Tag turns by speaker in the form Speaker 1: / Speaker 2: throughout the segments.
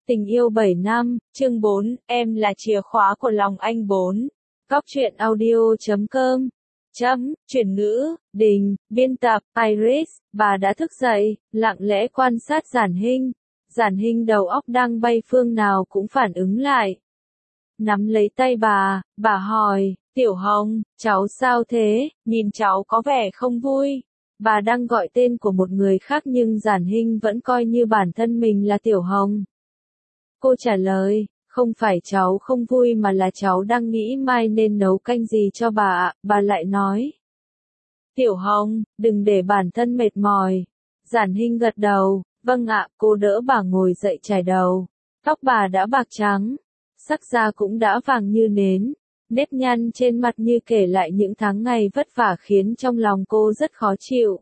Speaker 1: Tình yêu 7 năm, chương 4, em là chìa khóa của lòng anh 4. Góc truyện audio.com. Chuyển ngữ, Đình, biên tập, Iris, bà đã thức dậy, lặng lẽ quan sát Giản Hinh. Giản Hinh đầu óc đang bay phương nào cũng phản ứng lại. Nắm lấy tay bà hỏi, Tiểu Hồng, cháu sao thế, nhìn cháu có vẻ không vui. Bà đang gọi tên của một người khác nhưng Giản Hinh vẫn coi như bản thân mình là Tiểu Hồng. Cô trả lời, không phải cháu không vui mà là cháu đang nghĩ mai nên nấu canh gì cho bà ạ. Bà lại nói, Tiểu Hồng, đừng để bản thân mệt mỏi. Giản Hinh gật đầu, vâng ạ. Cô đỡ bà ngồi dậy chải đầu. Tóc bà đã bạc trắng, sắc da cũng đã vàng như nến. Nếp nhăn trên mặt như kể lại những tháng ngày vất vả khiến trong lòng cô rất khó chịu.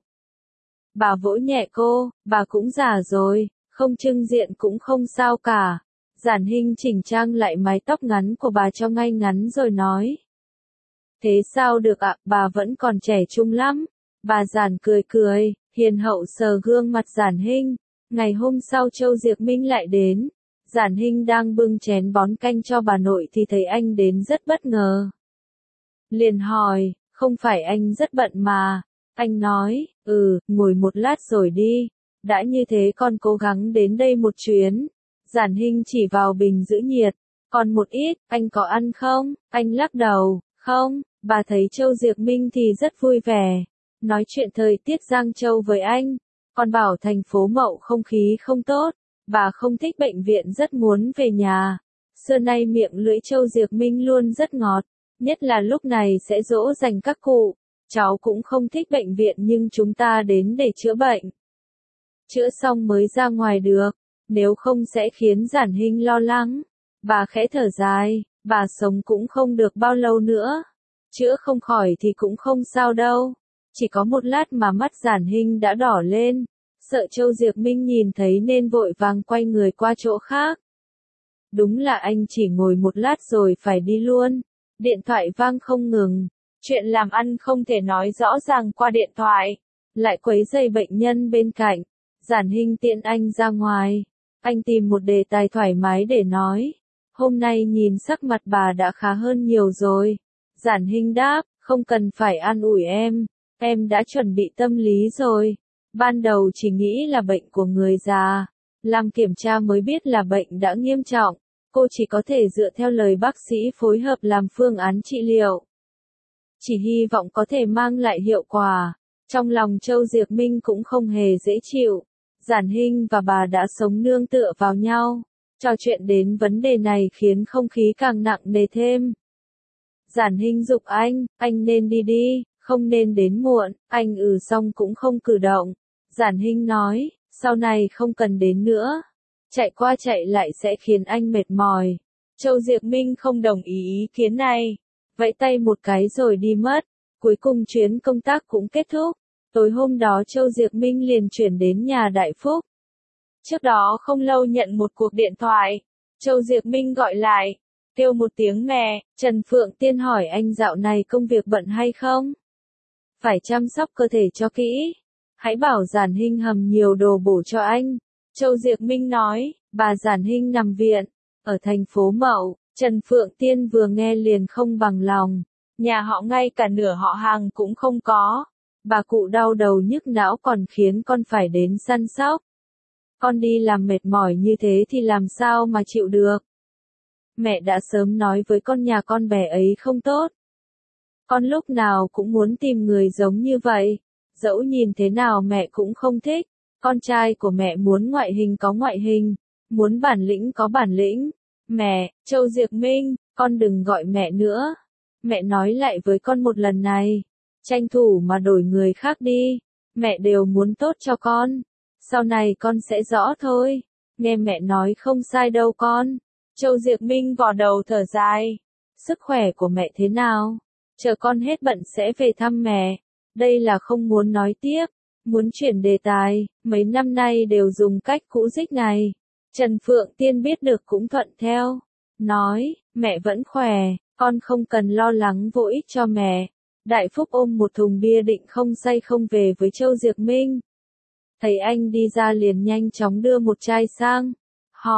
Speaker 1: Bà vỗ nhẹ cô, bà cũng già rồi, không trưng diện cũng không sao cả. Giản Hinh chỉnh trang lại mái tóc ngắn của bà cho ngay ngắn rồi nói. Thế sao được ạ, bà vẫn còn trẻ trung lắm. Bà Giản cười cười, hiền hậu sờ gương mặt Giản Hinh. Ngày hôm sau Châu Diệc Minh lại đến. Giản Hinh đang bưng chén bón canh cho bà nội thì thấy anh đến rất bất ngờ. Liền hỏi, không phải anh rất bận mà. Anh nói, ngồi một lát rồi đi. Đã như thế con cố gắng đến đây một chuyến. Giản Hinh chỉ vào bình giữ nhiệt. Còn một ít, anh có ăn không? Anh lắc đầu, không. Bà thấy Châu Diệc Minh thì rất vui vẻ. Nói chuyện thời tiết Giang Châu với anh. Còn bảo thành phố Mậu không khí không tốt. Bà không thích bệnh viện rất muốn về nhà. Xưa nay miệng lưỡi Châu Diệc Minh luôn rất ngọt. Nhất là lúc này sẽ dỗ dành các cụ. Cháu cũng không thích bệnh viện nhưng chúng ta đến để chữa bệnh. Chữa xong mới ra ngoài được. Nếu không sẽ khiến Giản Hinh lo lắng. Bà khẽ thở dài, bà sống cũng không được bao lâu nữa. Chữa không khỏi thì cũng không sao đâu. Chỉ có một lát mà mắt Giản Hinh đã đỏ lên. Sợ Châu Diệc Minh nhìn thấy nên vội vàng quay người qua chỗ khác. Đúng là anh chỉ ngồi một lát rồi phải đi luôn. Điện thoại vang không ngừng. Chuyện làm ăn không thể nói rõ ràng qua điện thoại. Lại quấy rầy bệnh nhân bên cạnh. Giản Hinh tiện anh ra ngoài. Anh tìm một đề tài thoải mái để nói. Hôm nay nhìn sắc mặt bà đã khá hơn nhiều rồi. Giản Hinh đáp, không cần phải an ủi em đã chuẩn bị tâm lý rồi. Ban đầu chỉ nghĩ là bệnh của người già. Làm kiểm tra mới biết là bệnh đã nghiêm trọng. Cô chỉ có thể dựa theo lời bác sĩ phối hợp làm phương án trị liệu. Chỉ hy vọng có thể mang lại hiệu quả. Trong lòng Châu Diệc Minh cũng không hề dễ chịu. Giản Hinh và bà đã sống nương tựa vào nhau. Trò chuyện đến vấn đề này khiến không khí càng nặng nề thêm. Giản Hinh giục anh nên đi, không nên đến muộn. Anh xong cũng không cử động. Giản Hinh nói, sau này không cần đến nữa. Chạy qua chạy lại sẽ khiến anh mệt mỏi. Châu Diệc Minh không đồng ý kiến này. Vẫy tay một cái rồi đi mất. Cuối cùng chuyến công tác cũng kết thúc. Tối hôm đó Châu Diệc Minh liền chuyển đến nhà Đại Phúc. Trước đó không lâu nhận một cuộc điện thoại. Châu Diệc Minh gọi lại. Kêu một tiếng mẹ, Trần Phượng Tiên hỏi anh dạo này công việc bận hay không? Phải chăm sóc cơ thể cho kỹ. Hãy bảo Giản Hinh hầm nhiều đồ bổ cho anh. Châu Diệc Minh nói, bà Giản Hinh nằm viện. Ở thành phố Mậu, Trần Phượng Tiên vừa nghe liền không bằng lòng. Nhà họ ngay cả nửa họ hàng cũng không có. Bà cụ đau đầu nhức não còn khiến con phải đến săn sóc. Con đi làm mệt mỏi như thế thì làm sao mà chịu được. Mẹ đã sớm nói với con nhà con bé ấy không tốt. Con lúc nào cũng muốn tìm người giống như vậy. Dẫu nhìn thế nào mẹ cũng không thích. Con trai của mẹ muốn ngoại hình có ngoại hình. Muốn bản lĩnh có bản lĩnh. Mẹ, Châu Diệc Minh, con đừng gọi mẹ nữa. Mẹ nói lại với con một lần này. Tranh thủ mà đổi người khác đi. Mẹ đều muốn tốt cho con. Sau này con sẽ rõ thôi. Nghe mẹ nói không sai đâu con. Châu Diệc Minh vò đầu thở dài. Sức khỏe của mẹ thế nào? Chờ con hết bận sẽ về thăm mẹ. Đây là không muốn nói tiếp. Muốn chuyển đề tài. Mấy năm nay đều dùng cách cũ dích này. Trần Phượng Tiên biết được cũng thuận theo. Nói, mẹ vẫn khỏe. Con không cần lo lắng vô ích cho mẹ. Đại Phúc ôm một thùng bia định không say không về với Châu Diệc Minh. Thấy anh đi ra liền nhanh chóng đưa một chai sang. Hỏi,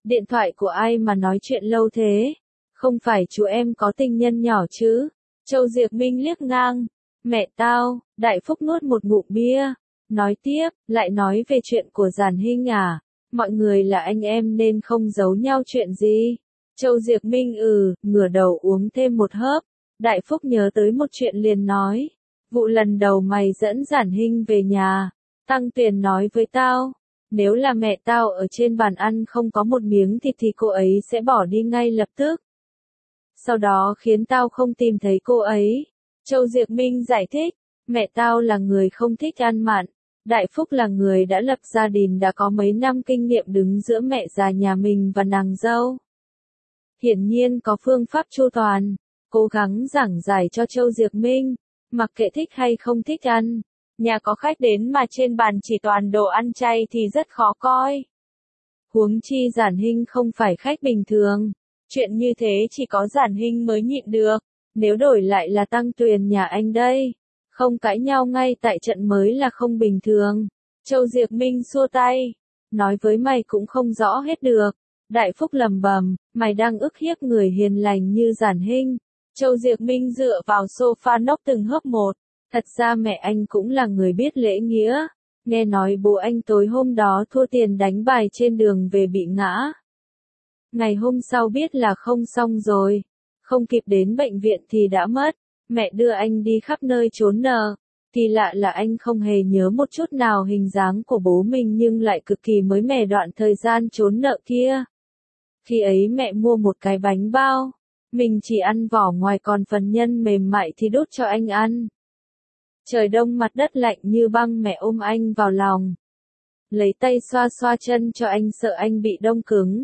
Speaker 1: Điện thoại của ai mà nói chuyện lâu thế? Không phải chú em có tình nhân nhỏ chứ? Châu Diệc Minh liếc ngang. Mẹ tao, Đại Phúc nuốt một ngụm bia. Nói tiếp, lại nói về chuyện của Giản Hinh à? Mọi người là anh em nên không giấu nhau chuyện gì. Châu Diệc Minh ngửa đầu uống thêm một hớp. Đại Phúc nhớ tới một chuyện liền nói. Vụ lần đầu mày dẫn Giản Hinh về nhà. Tăng Tuyền nói với tao. Nếu là mẹ tao ở trên bàn ăn không có một miếng thịt thì cô ấy sẽ bỏ đi ngay lập tức. Sau đó khiến tao không tìm thấy cô ấy. Châu Diệc Minh giải thích. Mẹ tao là người không thích ăn mặn. Đại Phúc là người đã lập gia đình đã có mấy năm kinh nghiệm đứng giữa mẹ già nhà mình và nàng dâu. Hiển nhiên có phương pháp chu toàn, cố gắng giảng giải cho Châu Diệc Minh, mặc kệ thích hay không thích ăn. Nhà có khách đến mà trên bàn chỉ toàn đồ ăn chay thì rất khó coi. Huống chi Giản Hinh không phải khách bình thường. Chuyện như thế chỉ có Giản Hinh mới nhịn được. Nếu đổi lại là Tăng Tuyền nhà anh đây. Không cãi nhau ngay tại trận mới là không bình thường. Châu Diệc Minh xua tay. Nói với mày cũng không rõ hết được. Đại Phúc lầm bầm, mày đang ức hiếp người hiền lành như Giản Hinh. Châu Diệc Minh dựa vào sofa nốc từng hớp một. Thật ra mẹ anh cũng là người biết lễ nghĩa. Nghe nói bố anh tối hôm đó thua tiền đánh bài trên đường về bị ngã. Ngày hôm sau biết là không xong rồi. Không kịp đến bệnh viện thì đã mất. Mẹ đưa anh đi khắp nơi trốn nợ. Kỳ lạ là anh không hề nhớ một chút nào hình dáng của bố mình nhưng lại cực kỳ mới mẻ đoạn thời gian trốn nợ kia. Khi ấy mẹ mua một cái bánh bao. Mình chỉ ăn vỏ ngoài còn phần nhân mềm mại thì đút cho anh ăn. Trời đông mặt đất lạnh như băng mẹ ôm anh vào lòng. Lấy tay xoa xoa chân cho anh sợ anh bị đông cứng.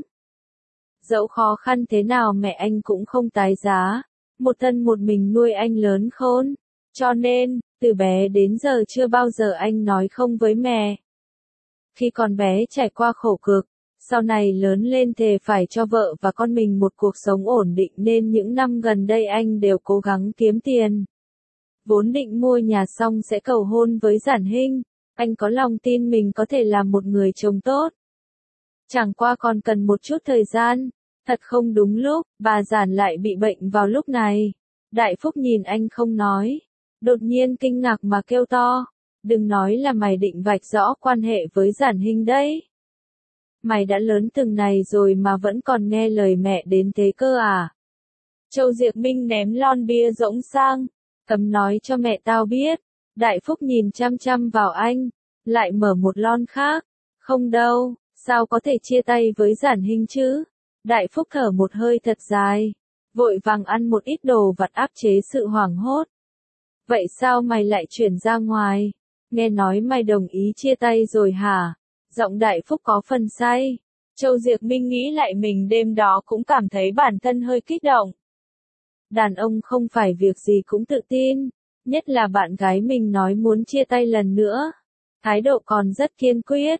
Speaker 1: Dẫu khó khăn thế nào mẹ anh cũng không tái giá. Một thân một mình nuôi anh lớn khôn. Cho nên, từ bé đến giờ chưa bao giờ anh nói không với mẹ. Khi còn bé trải qua khổ cực, sau này lớn lên thề phải cho vợ và con mình một cuộc sống ổn định nên những năm gần đây anh đều cố gắng kiếm tiền. Vốn định mua nhà xong sẽ cầu hôn với Giản Hinh, anh có lòng tin mình có thể làm một người chồng tốt. Chẳng qua còn cần một chút thời gian, thật không đúng lúc, bà Giản lại bị bệnh vào lúc này. Đại Phúc nhìn anh không nói, đột nhiên kinh ngạc mà kêu to, đừng nói là mày định vạch rõ quan hệ với Giản Hinh đấy. Mày đã lớn từng này rồi mà vẫn còn nghe lời mẹ đến thế cơ à? Châu Diệc Minh ném lon bia rỗng sang. Cấm nói cho mẹ tao biết. Đại Phúc nhìn chăm chăm vào anh. Lại mở một lon khác. Không đâu, sao có thể chia tay với Giản Hinh chứ? Đại Phúc thở một hơi thật dài. Vội vàng ăn một ít đồ vặt áp chế sự hoảng hốt. Vậy sao mày lại chuyển ra ngoài? Nghe nói mày đồng ý chia tay rồi hả? Giọng Đại Phúc có phần say. Châu Diệc Minh nghĩ lại mình đêm đó cũng cảm thấy bản thân hơi kích động. Đàn ông không phải việc gì cũng tự tin, nhất là bạn gái mình nói muốn chia tay lần nữa. Thái độ còn rất kiên quyết,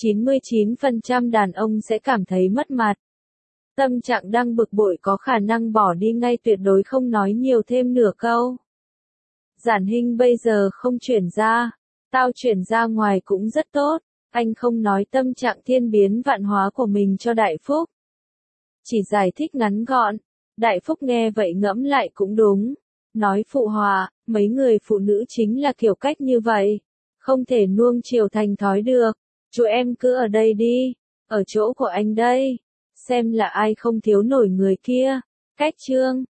Speaker 1: 99% đàn ông sẽ cảm thấy mất mặt. Tâm trạng đang bực bội có khả năng bỏ đi ngay tuyệt đối không nói nhiều thêm nửa câu. Giản Hinh bây giờ không chuyển ra, tao chuyển ra ngoài cũng rất tốt, anh không nói tâm trạng thiên biến vạn hóa của mình cho Đại Phúc. Chỉ giải thích ngắn gọn. Đại Phúc nghe vậy ngẫm lại cũng đúng. Nói phụ hòa, mấy người phụ nữ chính là kiểu cách như vậy. Không thể nuông chiều thành thói được. Chú em cứ ở đây đi. Ở chỗ của anh đây. Xem là ai không thiếu nổi người kia. Cách chương.